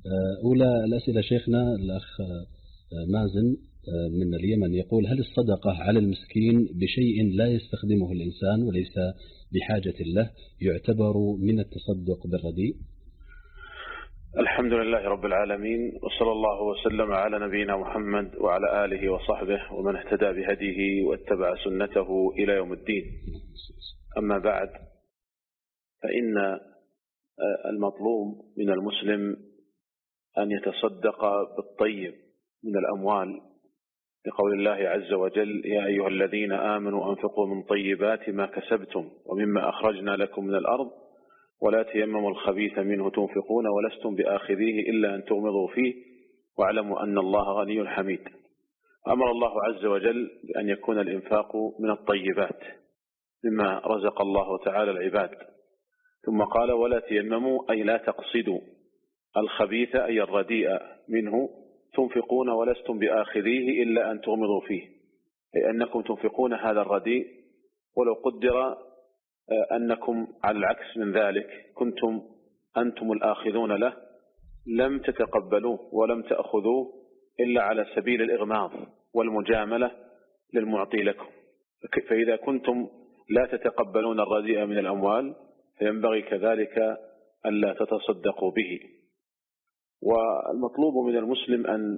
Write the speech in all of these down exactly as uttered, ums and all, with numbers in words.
أولى الأسئلة شيخنا الأخ مازن من اليمن يقول: هل الصدقة على المسكين بشيء لا يستخدمه الإنسان وليس بحاجة له يعتبر من التصدق بالرديء؟ الحمد لله رب العالمين، وصلى الله وسلم على نبينا محمد وعلى آله وصحبه ومن اهتدى بهديه واتبع سنته إلى يوم الدين. أما بعد، فإن المطلوب من المسلم أن يتصدق بالطيب من الأموال، لقول الله عز وجل: يا أيها الذين آمنوا أنفقوا من طيبات ما كسبتم ومما أخرجنا لكم من الأرض ولا تيمموا الخبيث منه تنفقون ولستم بآخذيه إلا أن تغمضوا فيه واعلموا أن الله غني حميد. أمر الله عز وجل بأن يكون الإنفاق من الطيبات مما رزق الله تعالى العباد، ثم قال: ولا تيمموا، أي لا تقصدوا الخبيث أي الرديء منه تنفقون ولستم بآخذيه إلا أن تغمضوا فيه، أي أنكم تنفقون هذا الرديء ولو قدر أنكم على العكس من ذلك كنتم أنتم الآخذون له لم تتقبلوه ولم تأخذوه إلا على سبيل الإغماض والمجاملة للمعطي لكم. فإذا كنتم لا تتقبلون الرديء من الأموال فينبغي كذلك ألا تتصدقوا به. والمطلوب من المسلم أن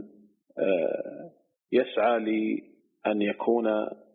يسعى لأن يكون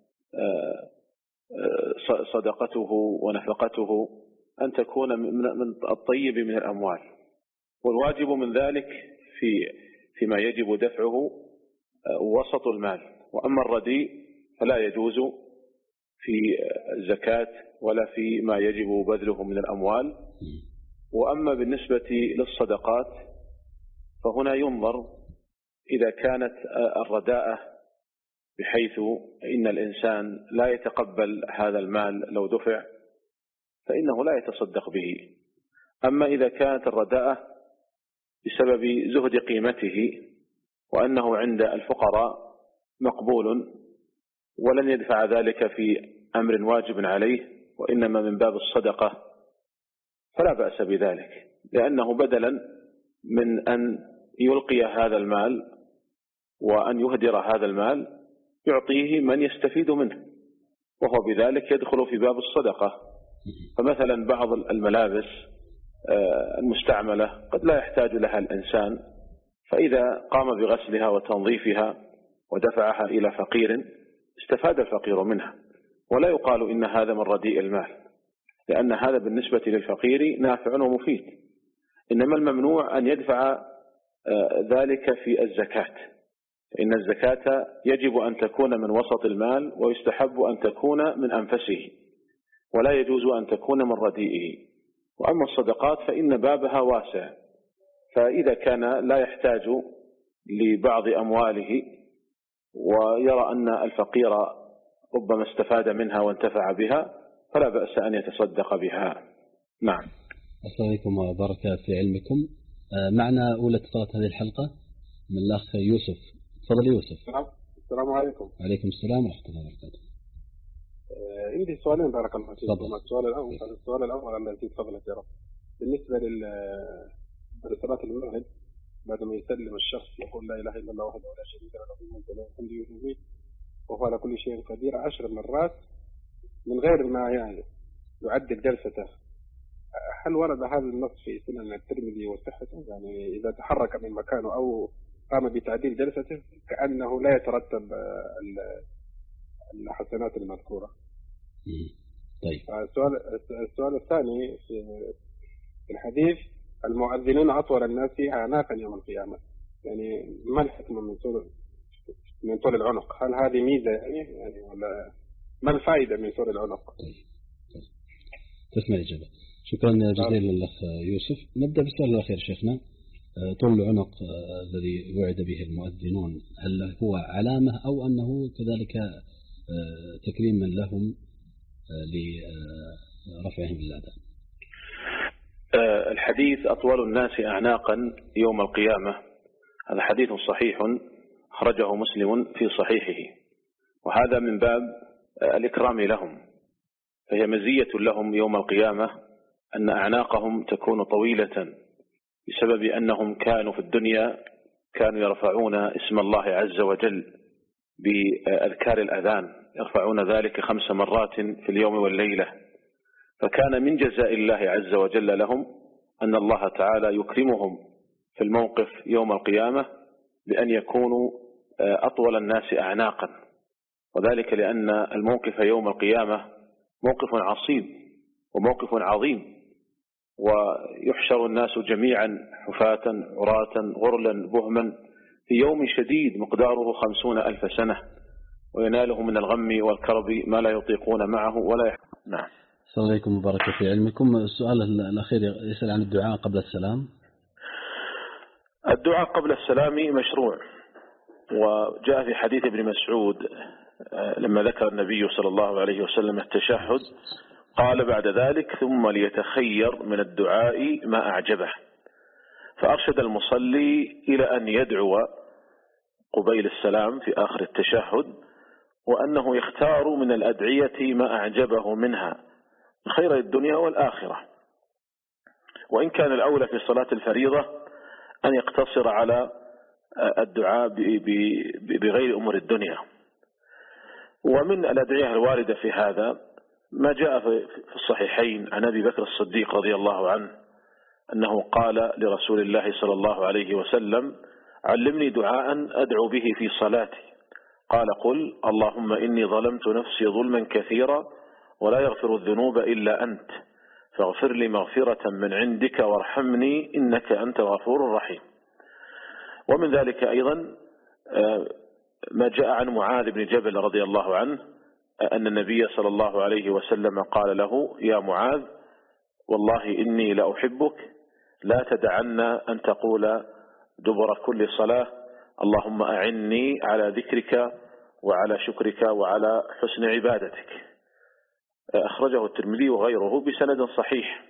صدقته ونفقته أن تكون من الطيب من الأموال، والواجب من ذلك في فيما يجب دفعه وسط المال. وأما الرديء فلا يجوز في الزكاة ولا في ما يجب بذله من الأموال. وأما بالنسبة للصدقات فهنا ينظر إذا كانت الرداءة بحيث إن الإنسان لا يتقبل هذا المال لو دفع فإنه لا يتصدق به. أما إذا كانت الرداءة بسبب زهد قيمته وأنه عند الفقراء مقبول ولن يدفع ذلك في أمر واجب عليه وإنما من باب الصدقة فلا بأس بذلك، لأنه بدلا من أن يلقي هذا المال وأن يهدر هذا المال يعطيه من يستفيد منه، وهو بذلك يدخل في باب الصدقة. فمثلا بعض الملابس المستعملة قد لا يحتاج لها الإنسان، فإذا قام بغسلها وتنظيفها ودفعها إلى فقير استفاد الفقير منها، ولا يقال إن هذا من رديء المال، لأن هذا بالنسبة للفقير نافع ومفيد. إنما الممنوع أن يدفع ذلك في الزكاة، إن الزكاة يجب أن تكون من وسط المال ويستحب أن تكون من أنفسه ولا يجوز أن تكون من رديئه. وأما الصدقات فإن بابها واسع، فإذا كان لا يحتاج لبعض أمواله ويرى أن الفقير ربما استفاد منها وانتفع بها فلا بأس أن يتصدق بها. نعم. السلام عليكم وبركة في علمكم. معنا أولى اتصالات هذه الحلقة من الأخ يوسف. تفضل يوسف. السلام عليكم. عليكم السلام ورحمة الله وبركاته. عندي سؤالين بارك الله فيك. السؤال الأول السؤال الأول الذي تفضلت يا رب، بالنسبة لصلاة المغرب بعد ما يسلم الشخص يقول لا إله إلا الله وحده لا شريك له له الملك وله الحمد يميت وهو على كل شيء قدير عشر مرات من غير ما يعني يعدل جلسته، هل ورد هذا النص في سنن الترمذي وصحته؟ يعني إذا تحرك من مكانه أو قام بتعديل جلسته كأنه لا يترتب الحسنات المذكورة. طيب. السؤال السؤال الثاني في الحديث: المؤذنون أطول الناس أعناقا يوم القيامة، يعني ما الحكمة من طول من طول العنق؟ هل هذه ميزة يعني, يعني ولا ما الفائدة من طول العنق؟ طيب. تسمع الإجابة. شكرا جزيلا للأخ يوسف. نبدأ بالسؤال الأخير شيخنا. طول العنق الذي وعد به المؤذنون هل هو علامة أو أنه كذلك تكريما لهم لرفعهم بالأذان؟ الحديث أطول الناس أعناقا يوم القيامة هذا حديث صحيح أخرجه مسلم في صحيحه، وهذا من باب الإكرام لهم، فهي مزية لهم يوم القيامة أن أعناقهم تكون طويلة بسبب أنهم كانوا في الدنيا كانوا يرفعون اسم الله عز وجل بأذكار الأذان، يرفعون ذلك خمس مرات في اليوم والليلة، فكان من جزاء الله عز وجل لهم أن الله تعالى يكرمهم في الموقف يوم القيامة بأن يكونوا أطول الناس أعناقا، وذلك لأن الموقف يوم القيامة موقف عصيب وموقف عظيم، ويحشر الناس جميعا حفاة عراة غرلا بهما في يوم شديد مقداره خمسون ألف سنة، ويناله من الغم والكرب ما لا يطيقون معه ولا يحب. نعم. السلام عليكم وبارك في علمكم. السؤال الأخير يسأل عن الدعاء قبل السلام. الدعاء قبل السلام مشروع، وجاء في حديث ابن مسعود لما ذكر النبي صلى الله عليه وسلم التشهد قال بعد ذلك ثم ليتخير من الدعاء ما أعجبه، فأرشد المصلي إلى أن يدعو قبيل السلام في آخر التشهد، وأنه يختار من الأدعية ما أعجبه منها خير الدنيا والآخرة، وإن كان الأولى في صلاة الفريضة أن يقتصر على الدعاء بغير أمور الدنيا. ومن الأدعية الواردة في هذا ما جاء في الصحيحين عن أبي بكر الصديق رضي الله عنه أنه قال لرسول الله صلى الله عليه وسلم علمني دعاء أدعو به في صلاتي، قال قل اللهم إني ظلمت نفسي ظلما كثيرا ولا يغفر الذنوب إلا أنت فاغفر لي مغفرة من عندك وارحمني إنك أنت الغفور الرحيم. ومن ذلك أيضا ما جاء عن معاذ بن جبل رضي الله عنه أن النبي صلى الله عليه وسلم قال له يا معاذ والله إني لأحبك لا تدعن أن تقول دبر كل صلاة اللهم أعني على ذكرك وعلى شكرك وعلى حسن عبادتك. أخرجه الترمذي وغيره بسند صحيح،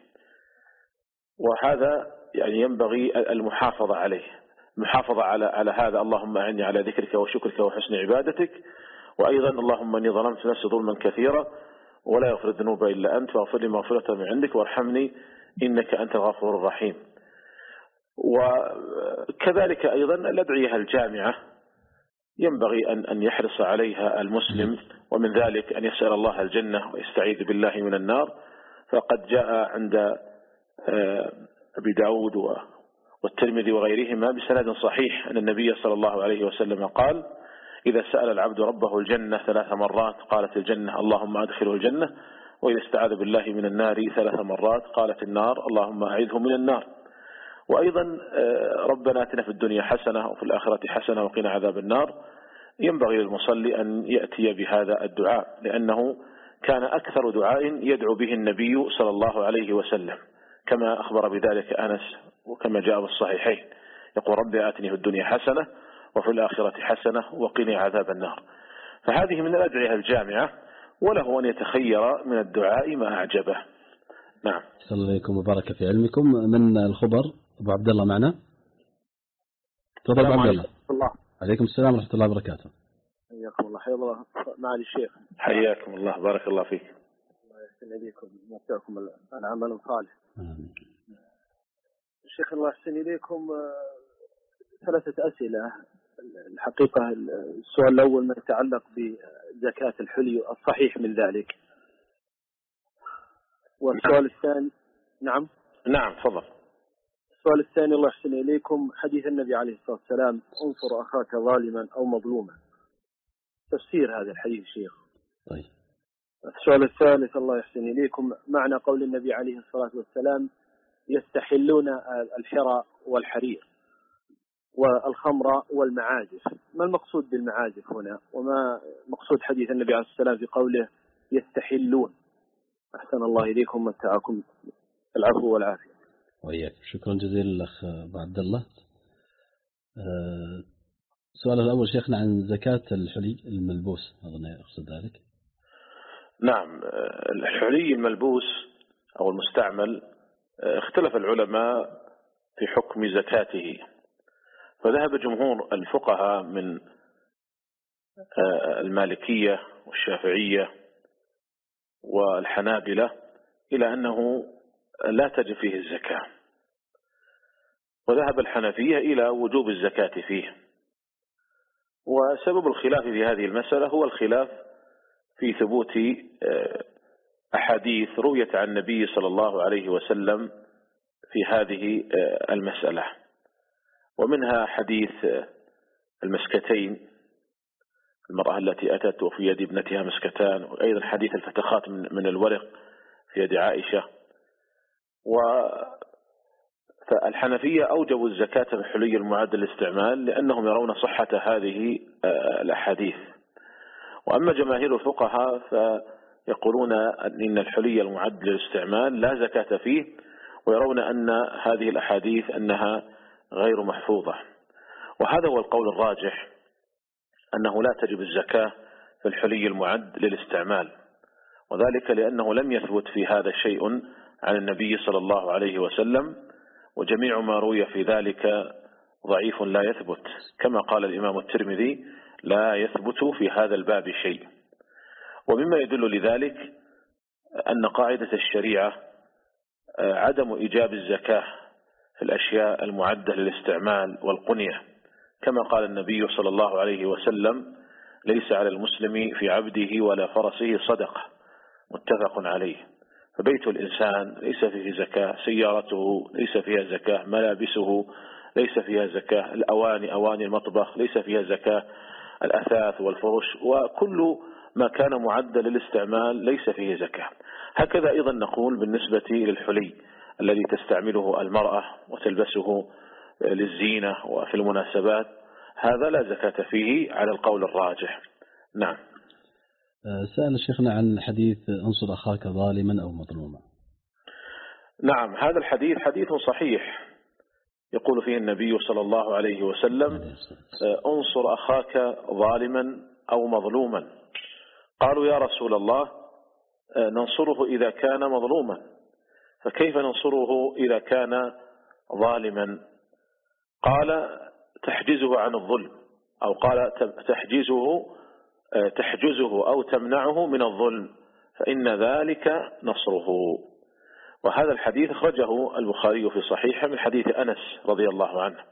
وهذا يعني ينبغي المحافظة عليه، المحافظة على على هذا اللهم أعني على ذكرك وشكرك وحسن عبادتك، وأيضا اللهم إني ظلمت نفسي ظلما كثيرا ولا يغفر الذنوب إلا أنت فاغفر لي مغفرة من عندك وارحمني إنك أنت الغفور الرحيم. وكذلك أيضا الأدعية الجامعة ينبغي أن أن يحرص عليها المسلم، ومن ذلك أن يسأل الله الجنة ويستعيذ بالله من النار، فقد جاء عند أبي داود والترمذي وغيرهما بسند صحيح أن النبي صلى الله عليه وسلم قال إذا سأل العبد ربه الجنة ثلاث مرات قالت الجنة اللهم أدخله الجنة، وإذا استعاذ بالله من النار ثلاث مرات قالت النار اللهم أعذه من النار. وأيضا ربنا آتنا في الدنيا حسنة وفي الآخرة حسنة وقنا عذاب النار. ينبغي للمصلي أن يأتي بهذا الدعاء لأنه كان أكثر دعاء يدعو به النبي صلى الله عليه وسلم كما أخبر بذلك أنس وكما جاء بالصحيحين يقول ربي آتني في الدنيا حسنة وفي الآخرة حسنة وقنا عذاب النار. فهذه من الأدعية الجامعة، وله أن يتخير من الدعاء ما أعجبه. نعم. صلى الله عليكم وبارك في علمكم. من الخبر أبو عبد الله معنا؟ تفضل أبو عبد الله. الله. عليكم السلام ورحمة الله وبركاته. حياكم الله. حيا الله معالي الشيخ. حياكم الله بارك الله فيك. الله يحسن إليكم ويوفقكم العمل الصالح. آمين. الشيخ الله يحسن إليكم ثلاثة أسئلة. الحقيقة السؤال الأول ما يتعلق بزكاة الحلي الصحيح من ذلك، والسؤال الثاني نعم نعم تفضل. السؤال الثاني الله يحسن إليكم حديث النبي عليه الصلاة والسلام انصر أخاك ظالما أو مظلوما، تفسير هذا الحديث شيخ. طيب. السؤال الثالث الله يحسن إليكم معنى قول النبي عليه الصلاة والسلام يستحلون الحرى والحرير والخمر والمعازف، ما المقصود بالمعازف هنا وما مقصود حديث النبي عليه الصلاة والسلام في قوله يستحلون؟ أحسن الله إليكم ومتعكم العفو والعافية. وإياك. شكرا جزيلا الأخ أبو عبد الله. السؤال الأول شيخنا عن زكاة الحلي الملبوس، أظن يقصد ذلك. نعم، الحلي الملبوس أو المستعمل اختلف العلماء في حكم زكاته، فذهب جمهور الفقهاء من المالكية والشافعية والحنابلة إلى أنه لا تجب فيه الزكاة، وذهب الحنفية إلى وجوب الزكاة فيه. وسبب الخلاف في هذه المسألة هو الخلاف في ثبوت أحاديث رويت عن النبي صلى الله عليه وسلم في هذه المسألة، ومنها حديث المسكتين، المرأة التي أتت وفي يد ابنتها مسكتان، وأيضا حديث الفتخات من الورق في يد عائشة. فالحنفية أوجبوا الزكاة في الحلي المعد للاستعمال لأنهم يرون صحة هذه الأحاديث. وأما جماهير الفقهاء فيقولون أن الحلي المعد للاستعمال لا زكاة فيه، ويرون أن هذه الأحاديث أنها غير محفوظة. وهذا هو القول الراجح، أنه لا تجب الزكاة في الحلي المعد للاستعمال، وذلك لأنه لم يثبت في هذا شيء عن النبي صلى الله عليه وسلم، وجميع ما روي في ذلك ضعيف لا يثبت، كما قال الإمام الترمذي: لا يثبت في هذا الباب شيء. ومما يدل لذلك أن قاعدة الشريعة عدم إيجاب الزكاة في الأشياء المعدة للاستعمال والقنية، كما قال النبي صلى الله عليه وسلم: ليس على المسلم في عبده ولا فرسه صدقة، متفق عليه. فبيت الإنسان ليس فيه زكاة، سيارته ليس فيها زكاة، ملابسه ليس فيها زكاة، الأواني أواني المطبخ ليس فيها زكاة، الأثاث والفرش وكل ما كان معد للاستعمال ليس فيه زكاة. هكذا أيضا نقول بالنسبة للحلي الذي تستعمله المرأة وتلبسه للزينة وفي المناسبات، هذا لا زكاة فيه على القول الراجح. نعم. سأل شيخنا عن حديث انصر أخاك ظالما أو مظلوما. نعم، هذا الحديث حديث صحيح، يقول فيه النبي صلى الله عليه وسلم: انصر أخاك ظالما أو مظلوما. قالوا: يا رسول الله، ننصره إذا كان مظلوما، فكيف ننصره إذا كان ظالما؟ قال: تحجزه عن الظلم، أو قال تحجزه تحجزه أو تمنعه من الظلم، فإن ذلك نصره. وهذا الحديث أخرجه البخاري في صحيحه من حديث أنس رضي الله عنه.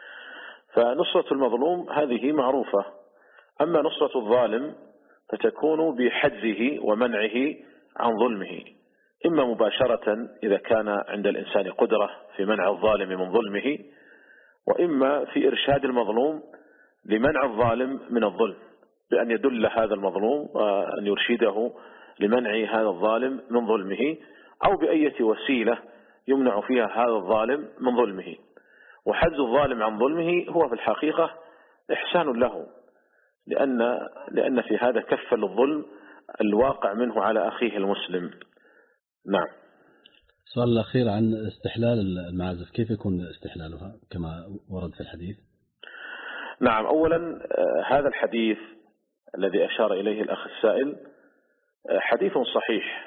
فنصرة المظلوم هذه معروفة. أما نصرة الظالم فتكون بحجزه ومنعه عن ظلمه، إما مباشرة إذا كان عند الإنسان قدرة في منع الظالم من ظلمه، وإما في إرشاد المظلوم لمنع الظالم من الظلم، بأن يدل هذا المظلوم وأن يرشده لمنع هذا الظالم من ظلمه، أو بأية وسيلة يمنع فيها هذا الظالم من ظلمه. وحجز الظالم عن ظلمه هو في الحقيقة إحسان له، لأن لأن في هذا كف للظلم الواقع منه على أخيه المسلم. نعم. السؤال الأخير عن استحلال المعازف، كيف يكون استحلالها كما ورد في الحديث؟ نعم، أولا هذا الحديث الذي أشار إليه الأخ السائل حديث صحيح،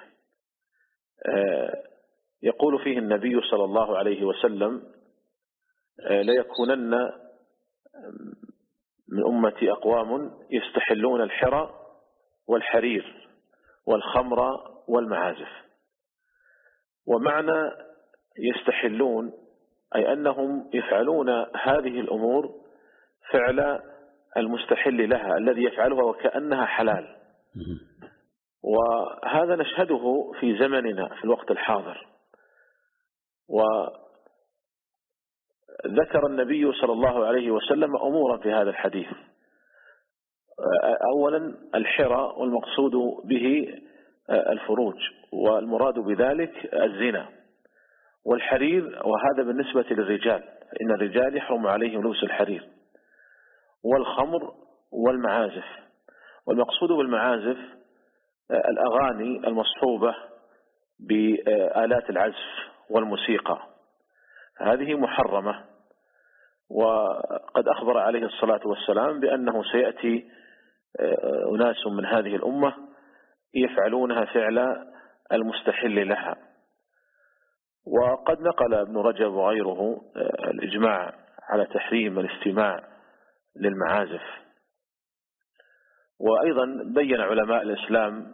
يقول فيه النبي صلى الله عليه وسلم: ليكونن من أمتي أقوام يستحلون الحرى والحرير والخمر والمعازف. ومعنى يستحلون أي أنهم يفعلون هذه الأمور فعل المستحل لها، الذي يفعلها وكأنها حلال. وهذا نشهده في زمننا في الوقت الحاضر. وذكر النبي صلى الله عليه وسلم أمورا في هذا الحديث. أولا الحرى، والمقصود به الفروج، والمراد بذلك الزنا. والحرير، وهذا بالنسبة للرجال، فإن الرجال يحرم عليهم لبس الحرير. والخمر والمعازف، والمقصود بالمعازف الأغاني المصحوبة بآلات العزف والموسيقى، هذه محرمة. وقد أخبر عليه الصلاة والسلام بأنه سيأتي أناس من هذه الأمة يفعلونها فعل المستحل لها. وقد نقل ابن رجب وغيره الإجماع على تحريم الاستماع للمعازف. وأيضا بين علماء الإسلام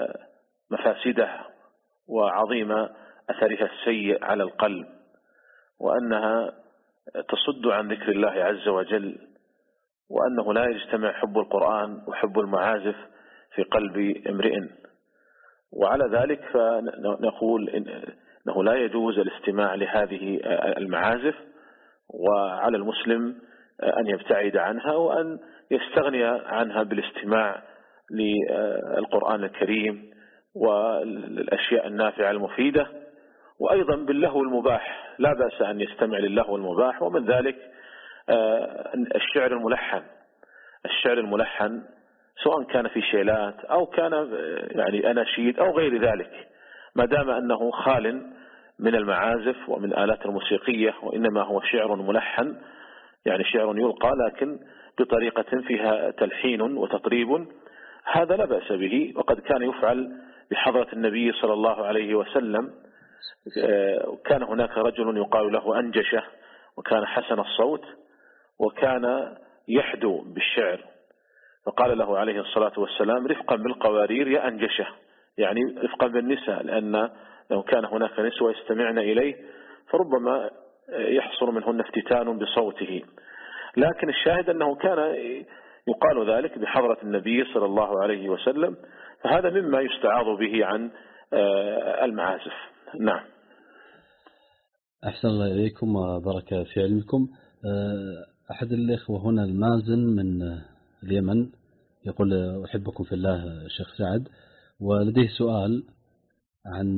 مفاسده وعظيم أثرها السيء على القلب. وأنها تصد عن ذكر الله عز وجل، وأنه لا يجتمع حب القرآن وحب المعازف في قلب امرئ. وعلى ذلك فنقول إنه لا يجوز الاستماع لهذه المعازف، وعلى المسلم أن يبتعد عنها وأن يستغني عنها بالاستماع للقرآن الكريم والأشياء النافعة المفيدة، وأيضا باللهو المباح لا بأس أن يستمع للهو المباح. ومن ذلك الشعر الملحن، الشعر الملحن سواء كان في شيلات أو كان يعني أناشيد أو غير ذلك، ما دام أنه خال من المعازف ومن الآلات الموسيقية، وإنما هو شعر ملحن، يعني شعر يلقى لكن بطريقة فيها تلحين وتطريب، هذا لا بأس به. وقد كان يفعل بحضرة النبي صلى الله عليه وسلم. كان هناك رجل يقال له أنجشة، وكان حسن الصوت، وكان يحدو بالشعر، فقال له عليه الصلاة والسلام: رفقا بالقوارير يا أنجشة، يعني رفقا بالنساء، لأن لو كان هناك نسوة يستمعن إليه فربما يحصل منهن افتتان بصوته. لكن الشاهد أنه كان يقال ذلك بحضرة النبي صلى الله عليه وسلم، فهذا مما يستعاض به عن المعازف. نعم. أحسن الله إليكم وبارك في علمكم. أحد الإخوة هنا المازن من اليمن يقول: أحبكم في الله شيخ سعد، ولديه سؤال عن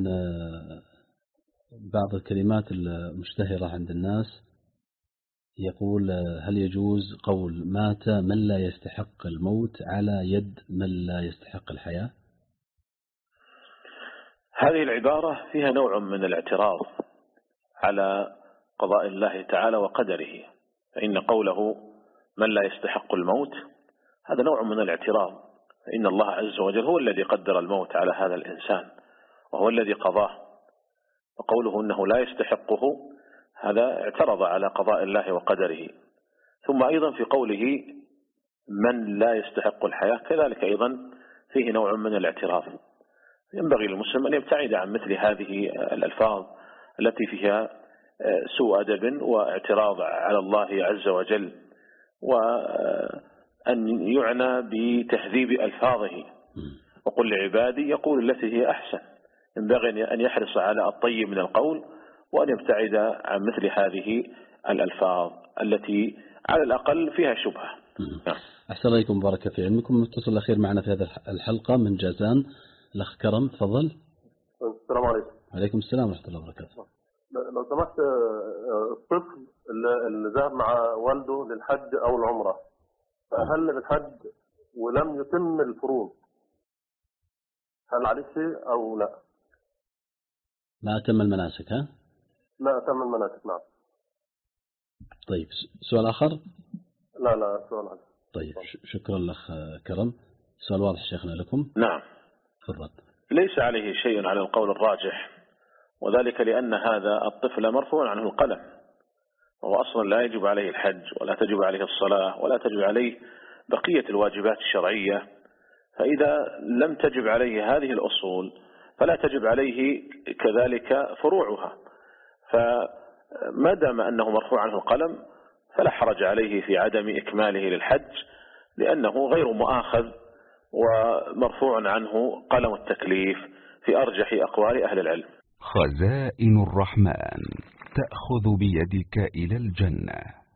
بعض الكلمات المشتهرة عند الناس. يقول: هل يجوز قول مات من لا يستحق الموت على يد من لا يستحق الحياة؟ هذه العبارة فيها نوع من الاعتراض على قضاء الله تعالى وقدره، فإن قوله من لا يستحق الموت هذا نوع من الاعتراض، فإن الله عز وجل هو الذي قدر الموت على هذا الإنسان وهو الذي قضاه، وقوله أنه لا يستحقه هذا اعترض على قضاء الله وقدره. ثم أيضا في قوله من لا يستحق الحياة كذلك أيضا فيه نوع من الاعتراض. ينبغي للمسلم أن يبتعد عن مثل هذه الألفاظ التي فيها سوء أدب واعتراض على الله عز وجل، وأن يعنى بتهذيب ألفاظه. وقل لعبادي يقول التي هي أحسن. ينبغي أن يحرص على الطيب من القول، وأن يبتعد عن مثل هذه الألفاظ التي على الأقل فيها شبهة. أحسن عليكم بارك في علمكم. متصل الأخير معنا في هذه الحلقة من جازان، الأخ كرم، تفضل. السلام عليكم. عليكم السلام ورحمة الله وبركاته. لو سمحت، الطفل اللي ذهب مع والده للحج أو العمرة فأهل بالحج ولم يتم الفروض، هل عليه شيء أو لا؟ ما أتم المناسك؟ ها؟ لا أتم المناسك، نعم. طيب، سؤال آخر؟ لا لا سؤال آخر. طيب، شكرا لأخ كرم. سؤال واضح شيخنا لكم؟ نعم. تفضل. ليس عليه شيء على القول الراجح، وذلك لأن هذا الطفل مرفوع عنه القلم، وهو أصلا لا يجب عليه الحج ولا تجب عليه الصلاة ولا تجب عليه بقية الواجبات الشرعية، فإذا لم تجب عليه هذه الأصول فلا تجب عليه كذلك فروعها. فما دام أنه مرفوع عنه القلم فلا حرج عليه في عدم إكماله للحج، لأنه غير مؤاخذ ومرفوع عنه قلم التكليف في أرجح أقوال أهل العلم. خزائن الرحمن تأخذ بيدك إلى الجنة.